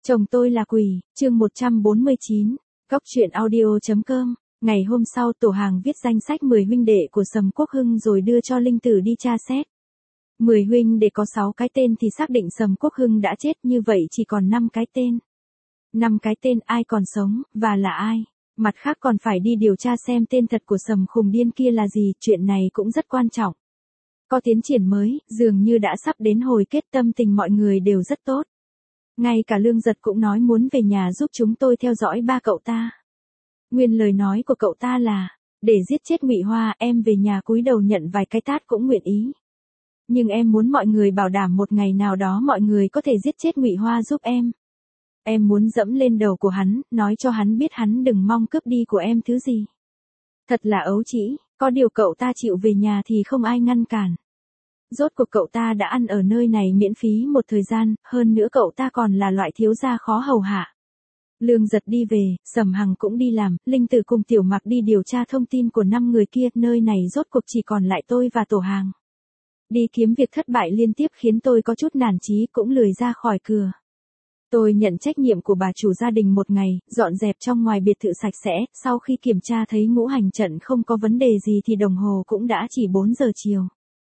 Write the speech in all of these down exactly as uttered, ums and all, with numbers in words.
Chồng tôi là quỷ, chương một trăm bốn mươi chín, Cóc truyện audio.com. Ngày hôm sau tổ hàng viết danh sách mười huynh đệ của Sầm Quốc Hưng rồi đưa cho Linh Tử đi tra xét. mười huynh đệ có sáu cái tên thì xác định Sầm Quốc Hưng đã chết, như vậy chỉ còn năm cái tên. năm cái tên ai còn sống, và là ai? Mặt khác còn phải đi điều tra xem tên thật của Sầm khùng điên kia là gì, chuyện này cũng rất quan trọng. Có tiến triển mới, dường như đã sắp đến hồi kết, tâm tình mọi người đều rất tốt. Ngay cả Lương Giật cũng nói muốn về nhà giúp chúng tôi theo dõi ba cậu ta. Nguyên lời nói của cậu ta là, để giết chết Ngụy Hoa em về nhà cúi đầu nhận vài cái tát cũng nguyện ý. Nhưng em muốn mọi người bảo đảm một ngày nào đó mọi người có thể giết chết Ngụy Hoa giúp em. Em muốn dẫm lên đầu của hắn, nói cho hắn biết hắn đừng mong cướp đi của em thứ gì. Thật là ấu trĩ, có điều cậu ta chịu về nhà thì không ai ngăn cản. Rốt cuộc cậu ta đã ăn ở nơi này miễn phí một thời gian, hơn nữa cậu ta còn là loại thiếu gia khó hầu hạ. Lương Giật đi về, Sầm Hằng cũng đi làm, Linh Tử cùng Tiểu Mặc đi điều tra thông tin của năm người kia, nơi này rốt cuộc chỉ còn lại tôi và tổ hàng. Đi kiếm việc thất bại liên tiếp khiến tôi có chút nản chí, cũng lười ra khỏi cửa. Tôi nhận trách nhiệm của bà chủ gia đình một ngày, dọn dẹp trong ngoài biệt thự sạch sẽ, sau khi kiểm tra thấy ngũ hành trận không có vấn đề gì thì đồng hồ cũng đã chỉ bốn giờ chiều.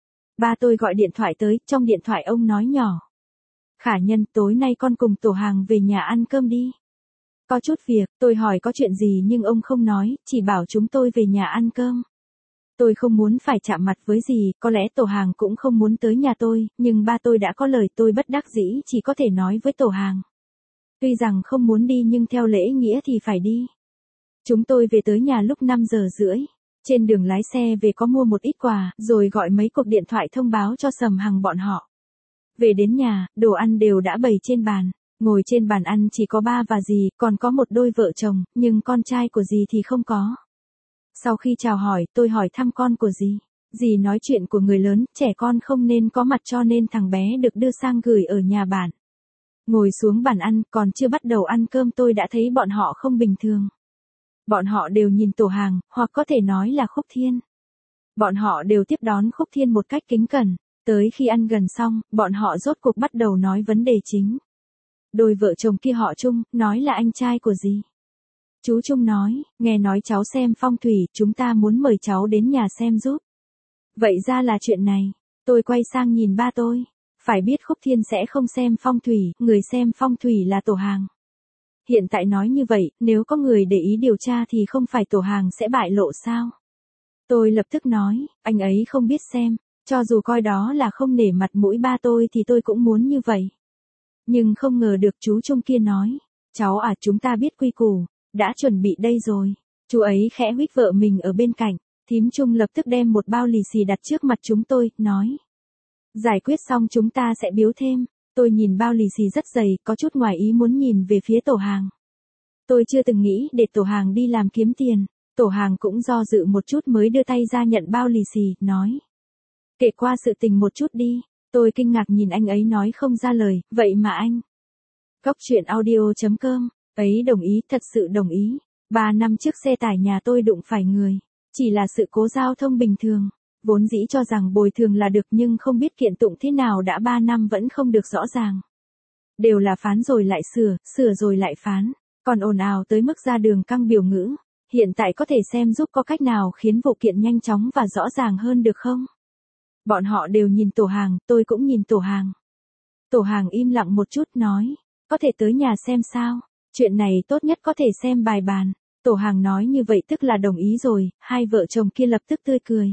Ba tôi gọi điện thoại tới, trong điện thoại ông nói nhỏ. Khả Nhân, tối nay con cùng tổ hàng về nhà ăn cơm đi. Có chút việc, tôi hỏi có chuyện gì nhưng ông không nói, chỉ bảo chúng tôi về nhà ăn cơm. Tôi không muốn phải chạm mặt với gì, có lẽ tổ hàng cũng không muốn tới nhà tôi, nhưng ba tôi đã có lời, tôi bất đắc dĩ chỉ có thể nói với tổ hàng. Tuy rằng không muốn đi nhưng theo lễ nghĩa thì phải đi. Chúng tôi về tới nhà lúc năm giờ rưỡi. Trên đường lái xe về có mua một ít quà, rồi gọi mấy cuộc điện thoại thông báo cho Sầm Hằng bọn họ. Về đến nhà, đồ ăn đều đã bày trên bàn. Ngồi trên bàn ăn chỉ có ba và dì, còn có một đôi vợ chồng, nhưng con trai của dì thì không có. Sau khi chào hỏi, tôi hỏi thăm con của dì. Dì nói chuyện của người lớn, trẻ con không nên có mặt cho nên thằng bé được đưa sang gửi ở nhà bạn. Ngồi xuống bàn ăn, còn chưa bắt đầu ăn cơm tôi đã thấy bọn họ không bình thường. Bọn họ đều nhìn tổ hàng, hoặc có thể nói là Khúc Thiên. Bọn họ đều tiếp đón Khúc Thiên một cách kính cẩn. Tới khi ăn gần xong, bọn họ rốt cuộc bắt đầu nói vấn đề chính. Đôi vợ chồng kia họ Trung, nói là anh trai của dì. Chú Trung nói, nghe nói cháu xem phong thủy, chúng ta muốn mời cháu đến nhà xem giúp. Vậy ra là chuyện này. Tôi quay sang nhìn ba tôi. Phải biết Khúc Thiên sẽ không xem phong thủy, người xem phong thủy là tổ hàng. Hiện tại nói như vậy, nếu có người để ý điều tra thì không phải tổ hàng sẽ bại lộ sao? Tôi lập tức nói, anh ấy không biết xem, cho dù coi đó là không nể mặt mũi ba tôi thì tôi cũng muốn như vậy. Nhưng không ngờ được chú Trung kia nói, cháu à chúng ta biết quy củ, đã chuẩn bị đây rồi. Chú ấy khẽ huých vợ mình ở bên cạnh, thím Trung lập tức đem một bao lì xì đặt trước mặt chúng tôi, nói. Giải quyết xong chúng ta sẽ biếu thêm. Tôi nhìn bao lì xì rất dày, có chút ngoài ý muốn nhìn về phía tổ hàng. Tôi chưa từng nghĩ để tổ hàng đi làm kiếm tiền. Tổ hàng cũng do dự một chút mới đưa tay ra nhận bao lì xì, nói. Kể qua sự tình một chút đi. Tôi kinh ngạc nhìn anh ấy nói không ra lời, vậy mà anh. Cóc truyện audio.com, ấy đồng ý, thật sự đồng ý. Ba năm trước xe tải nhà tôi đụng phải người. Chỉ là sự cố giao thông bình thường. Vốn dĩ cho rằng bồi thường là được nhưng không biết kiện tụng thế nào đã ba năm vẫn không được rõ ràng. Đều là phán rồi lại sửa, sửa rồi lại phán, còn ồn ào tới mức ra đường căng biểu ngữ. Hiện tại có thể xem giúp có cách nào khiến vụ kiện nhanh chóng và rõ ràng hơn được không? Bọn họ đều nhìn tổ hàng, tôi cũng nhìn tổ hàng. Tổ hàng im lặng một chút nói, có thể tới nhà xem sao, chuyện này tốt nhất có thể xem bài bàn. Tổ hàng nói như vậy tức là đồng ý rồi, hai vợ chồng kia lập tức tươi cười.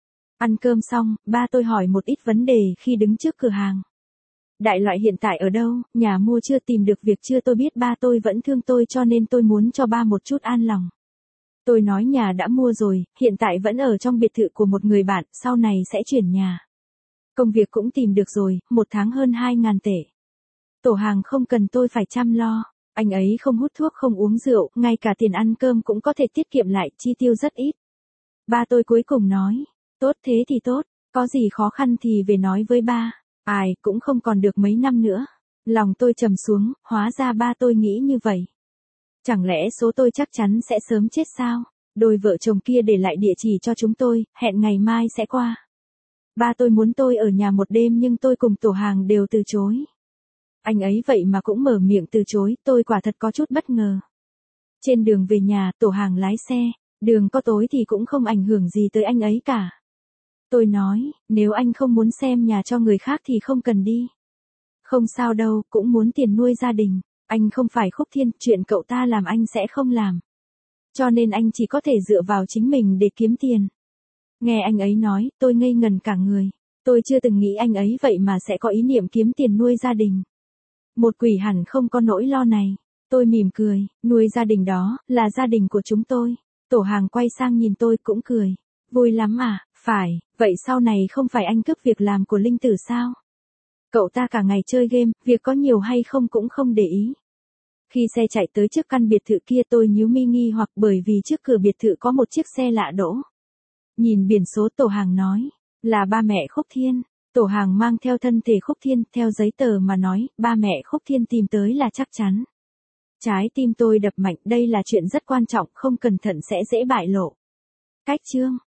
Ăn cơm xong, ba tôi hỏi một ít vấn đề khi đứng trước cửa hàng. Đại loại hiện tại ở đâu, nhà mua chưa, tìm được việc chưa, tôi biết ba tôi vẫn thương tôi cho nên tôi muốn cho ba một chút an lòng. Tôi nói nhà đã mua rồi, hiện tại vẫn ở trong biệt thự của một người bạn, sau này sẽ chuyển nhà. Công việc cũng tìm được rồi, một tháng hơn hai ngàn tệ. Tổ hàng không cần tôi phải chăm lo, anh ấy không hút thuốc không uống rượu, ngay cả tiền ăn cơm cũng có thể tiết kiệm lại, chi tiêu rất ít. Ba tôi cuối cùng nói. Tốt thế thì tốt, có gì khó khăn thì về nói với ba, ai cũng không còn được mấy năm nữa. Lòng tôi trầm xuống, hóa ra ba tôi nghĩ như vậy. Chẳng lẽ số tôi chắc chắn sẽ sớm chết sao? Đôi vợ chồng kia để lại địa chỉ cho chúng tôi, hẹn ngày mai sẽ qua. Ba tôi muốn tôi ở nhà một đêm nhưng tôi cùng tổ hàng đều từ chối. Anh ấy vậy mà cũng mở miệng từ chối, tôi quả thật có chút bất ngờ. Trên đường về nhà, Tổ Hàng lái xe, đường có tối thì cũng không ảnh hưởng gì tới anh ấy cả. Tôi nói, nếu anh không muốn xem nhà cho người khác thì không cần đi. Không sao đâu, cũng muốn tiền nuôi gia đình. Anh không phải Khúc Thiên, chuyện cậu ta làm anh sẽ không làm. Cho nên anh chỉ có thể dựa vào chính mình để kiếm tiền. Nghe anh ấy nói, tôi ngây ngần cả người. Tôi chưa từng nghĩ anh ấy vậy mà sẽ có ý niệm kiếm tiền nuôi gia đình. Một quỷ hẳn không có nỗi lo này. Tôi mỉm cười, nuôi gia đình đó, là gia đình của chúng tôi. Tổ Hàng quay sang nhìn tôi cũng cười. Vui lắm à, phải, vậy sau này không phải anh cướp việc làm của Linh Tử sao? Cậu ta cả ngày chơi game, việc có nhiều hay không cũng không để ý. Khi xe chạy tới trước căn biệt thự kia tôi nhíu mi nghi hoặc bởi vì trước cửa biệt thự có một chiếc xe lạ đỗ. Nhìn biển số Tổ Hàng nói, là ba mẹ Khúc Thiên. Tổ Hàng mang theo thân thể Khúc Thiên, theo giấy tờ mà nói, ba mẹ Khúc Thiên tìm tới là chắc chắn. Trái tim tôi đập mạnh, đây là chuyện rất quan trọng, không cẩn thận sẽ dễ bại lộ. Cách chương